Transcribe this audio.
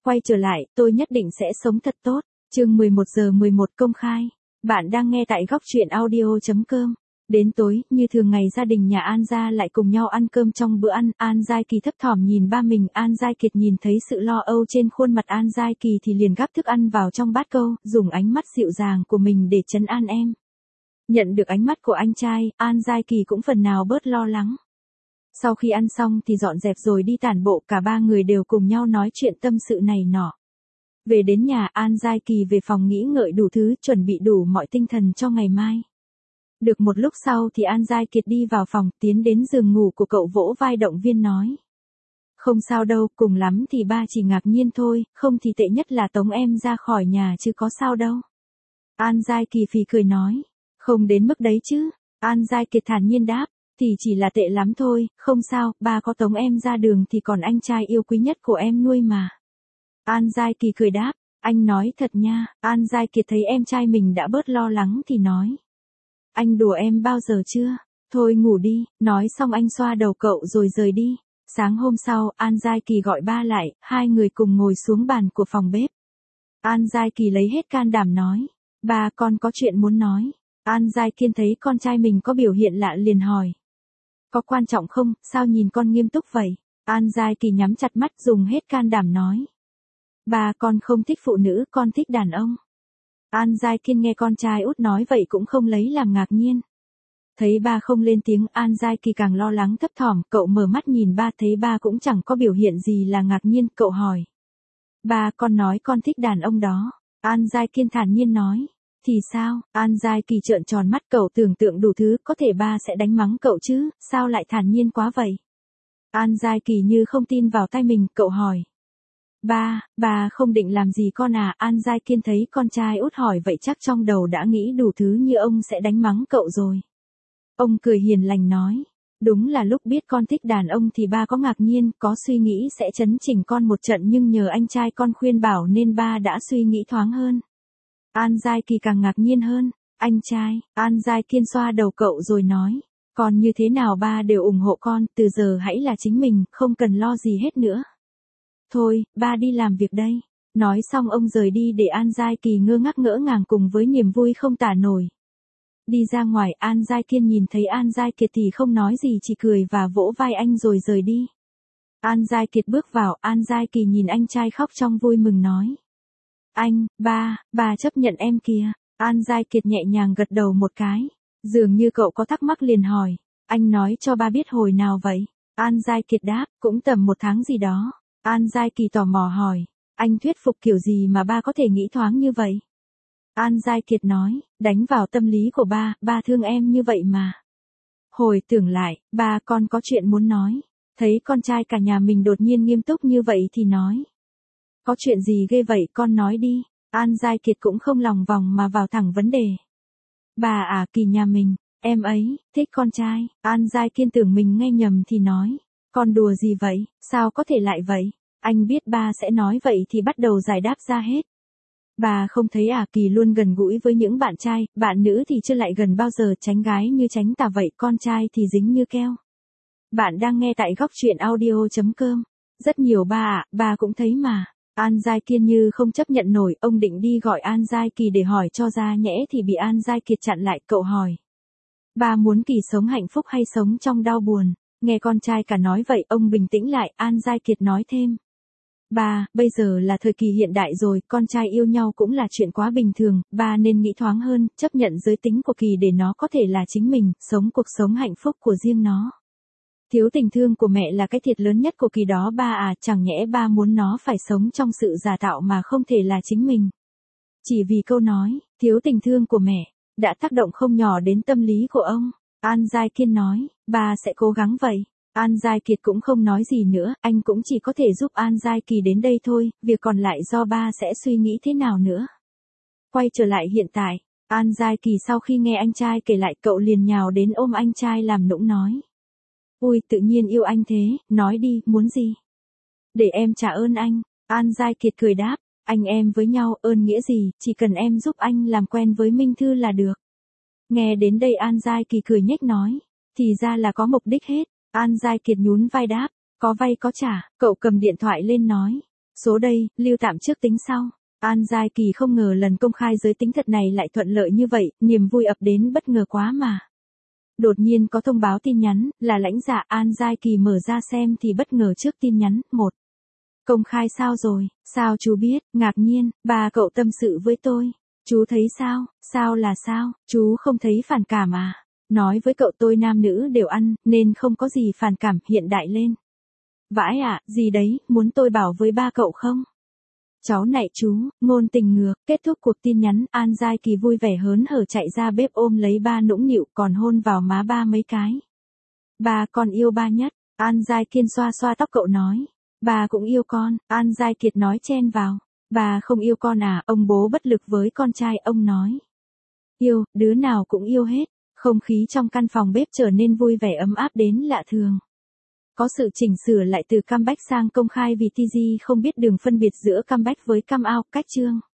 Quay trở lại, tôi nhất định sẽ sống thật tốt. Chương 11:11 công khai. Bạn đang nghe tại góc truyện audio.com. Đến tối, như thường ngày gia đình nhà An Gia lại cùng nhau ăn cơm trong bữa ăn. An Giai Kỳ thấp thỏm nhìn ba mình. An Giai Kiệt nhìn thấy sự lo âu trên khuôn mặt An Giai Kỳ thì liền gắp thức ăn vào trong bát câu, dùng ánh mắt dịu dàng của mình để trấn an em. Nhận được ánh mắt của anh trai, An Giai Kỳ cũng phần nào bớt lo lắng. Sau khi ăn xong thì dọn dẹp rồi đi tản bộ, cả ba người đều cùng nhau nói chuyện tâm sự này nọ. Về đến nhà, An Giai Kỳ về phòng nghĩ ngợi đủ thứ, chuẩn bị đủ mọi tinh thần cho ngày mai. Được một lúc sau thì An Giai Kiệt đi vào phòng, tiến đến giường ngủ của cậu vỗ vai động viên nói. Không sao đâu, cùng lắm thì ba chỉ ngạc nhiên thôi, không thì tệ nhất là tống em ra khỏi nhà chứ có sao đâu. An Giai Kỳ phì cười nói. Không đến mức đấy chứ. An Giai Kiệt thản nhiên đáp. Thì chỉ là tệ lắm thôi, không sao, ba có tống em ra đường thì còn anh trai yêu quý nhất của em nuôi mà. An Giai Kỳ cười đáp, anh nói thật nha. An Giai Kiệt thấy em trai mình đã bớt lo lắng thì nói. Anh đùa em bao giờ chưa? Thôi ngủ đi, nói xong anh xoa đầu cậu rồi rời đi. Sáng hôm sau, An Giai Kỳ gọi ba lại, hai người cùng ngồi xuống bàn của phòng bếp. An Giai Kỳ lấy hết can đảm nói, ba con có chuyện muốn nói. An Giai Kiên thấy con trai mình có biểu hiện lạ liền hỏi. Có quan trọng không, sao nhìn con nghiêm túc vậy? An Giai Kỳ nhắm chặt mắt dùng hết can đảm nói. Ba con không thích phụ nữ, con thích đàn ông. An Giai Kiên nghe con trai út nói vậy cũng không lấy làm ngạc nhiên. Thấy ba không lên tiếng, An Giai Kỳ càng lo lắng thấp thỏm, cậu mở mắt nhìn ba thấy ba cũng chẳng có biểu hiện gì là ngạc nhiên, cậu hỏi. Ba con nói con thích đàn ông đó. An Giai Kiên thản nhiên nói. Thì sao? An Giai Kỳ trợn tròn mắt, cậu tưởng tượng đủ thứ, có thể ba sẽ đánh mắng cậu chứ, sao lại thản nhiên quá vậy? An Giai Kỳ như không tin vào tay mình, cậu hỏi. Ba không định làm gì con à? An Giai Kiên thấy con trai út hỏi vậy chắc trong đầu đã nghĩ đủ thứ như ông sẽ đánh mắng cậu rồi. Ông cười hiền lành nói. Đúng là lúc biết con thích đàn ông thì ba có ngạc nhiên, có suy nghĩ sẽ chấn chỉnh con một trận nhưng nhờ anh trai con khuyên bảo nên ba đã suy nghĩ thoáng hơn. An Giai Kỳ càng ngạc nhiên hơn. Anh trai, An Giai Kiên xoa đầu cậu rồi nói. Còn như thế nào ba đều ủng hộ con, từ giờ hãy là chính mình, không cần lo gì hết nữa. Thôi, ba đi làm việc đây. Nói xong ông rời đi để An Giai Kỳ ngơ ngác ngỡ ngàng cùng với niềm vui không tả nổi. Đi ra ngoài, An Giai Kiên nhìn thấy An Giai Kiệt thì không nói gì, chỉ cười và vỗ vai anh rồi rời đi. An Giai Kiệt bước vào, An Giai Kỳ nhìn anh trai khóc trong vui mừng nói. Anh, ba chấp nhận em kìa. An Giai Kiệt nhẹ nhàng gật đầu một cái. Dường như cậu có thắc mắc liền hỏi. Anh nói cho ba biết hồi nào vậy? An Giai Kiệt đáp, cũng tầm 1 tháng gì đó. An Giai Kỳ tò mò hỏi. Anh thuyết phục kiểu gì mà ba có thể nghĩ thoáng như vậy? An Giai Kiệt nói, đánh vào tâm lý của ba thương em như vậy mà. Hồi tưởng lại, ba con có chuyện muốn nói. Thấy con trai cả nhà mình đột nhiên nghiêm túc như vậy thì nói. Có chuyện gì ghê vậy con nói đi. An Giai Kiệt cũng không lòng vòng mà vào thẳng vấn đề. Bà à, Kỳ nhà mình, em ấy, thích con trai. An Giai Kiên tưởng mình nghe nhầm thì nói. Con đùa gì vậy, sao có thể lại vậy? Anh biết ba sẽ nói vậy thì bắt đầu giải đáp ra hết. Bà không thấy à, Kỳ luôn gần gũi với những bạn trai, bạn nữ thì chưa lại gần bao giờ, tránh gái như tránh tà vậy, con trai thì dính như keo. Bạn đang nghe tại góc truyện audio.com. Rất nhiều ba cũng thấy mà. An Giai Kiên như không chấp nhận nổi, ông định đi gọi An Giai Kỳ để hỏi cho ra nhẽ thì bị An Giai Kiệt chặn lại, cậu hỏi. Ba muốn Kỳ sống hạnh phúc hay sống trong đau buồn? Nghe con trai cả nói vậy, ông bình tĩnh lại, An Giai Kiệt nói thêm. Ba, bây giờ là thời kỳ hiện đại rồi, con trai yêu nhau cũng là chuyện quá bình thường, ba nên nghĩ thoáng hơn, chấp nhận giới tính của Kỳ để nó có thể là chính mình, sống cuộc sống hạnh phúc của riêng nó. Thiếu tình thương của mẹ là cái thiệt lớn nhất của Kỳ đó ba à, chẳng nhẽ ba muốn nó phải sống trong sự giả tạo mà không thể là chính mình. Chỉ vì câu nói, thiếu tình thương của mẹ, đã tác động không nhỏ đến tâm lý của ông. An Giai Kiên nói, ba sẽ cố gắng vậy. An Giai Kiệt cũng không nói gì nữa, anh cũng chỉ có thể giúp An Giai Kỳ đến đây thôi, việc còn lại do ba sẽ suy nghĩ thế nào nữa. Quay trở lại hiện tại, An Giai Kỳ sau khi nghe anh trai kể lại cậu liền nhào đến ôm anh trai làm nũng nói. Ui, tự nhiên yêu anh thế, nói đi, muốn gì? Để em trả ơn anh. An Giai Kiệt cười đáp, anh em với nhau, ơn nghĩa gì, chỉ cần em giúp anh làm quen với Minh Thư là được. Nghe đến đây An Giai Kỳ cười nhếch nói, thì ra là có mục đích hết. An Giai Kiệt nhún vai đáp, có vay có trả, cậu cầm điện thoại lên nói. Số đây, lưu tạm trước tính sau. An Giai Kỳ không ngờ lần công khai giới tính thật này lại thuận lợi như vậy, niềm vui ập đến bất ngờ quá mà. Đột nhiên có thông báo tin nhắn, là lãnh dạ. An Giai Kỳ mở ra xem thì bất ngờ trước tin nhắn. 1. Công khai sao rồi, sao chú biết? Ngạc nhiên, bà cậu tâm sự với tôi. Chú thấy sao? Sao là sao? Chú không thấy phản cảm à? Nói với cậu tôi nam nữ đều ăn, nên không có gì phản cảm, hiện đại lên. Vãi ạ, gì đấy, muốn tôi bảo với ba cậu không? Cháu nại chú, ngôn tình ngược. Kết thúc cuộc tin nhắn, An Giai Kỳ vui vẻ hớn hở chạy ra bếp ôm lấy ba nũng nịu, còn hôn vào má ba mấy cái. Ba con yêu ba nhất. An Giai Kiên xoa xoa tóc cậu nói. Ba cũng yêu con. An Giai Kiệt nói chen vào. Ba không yêu con à? Ông bố bất lực với con trai, ông nói. Yêu, đứa nào cũng yêu hết. Không khí trong căn phòng bếp trở nên vui vẻ ấm áp đến lạ thường. Có sự chỉnh sửa lại từ comeback sang công khai vì TG không biết đường phân biệt giữa comeback với come out, cách chương.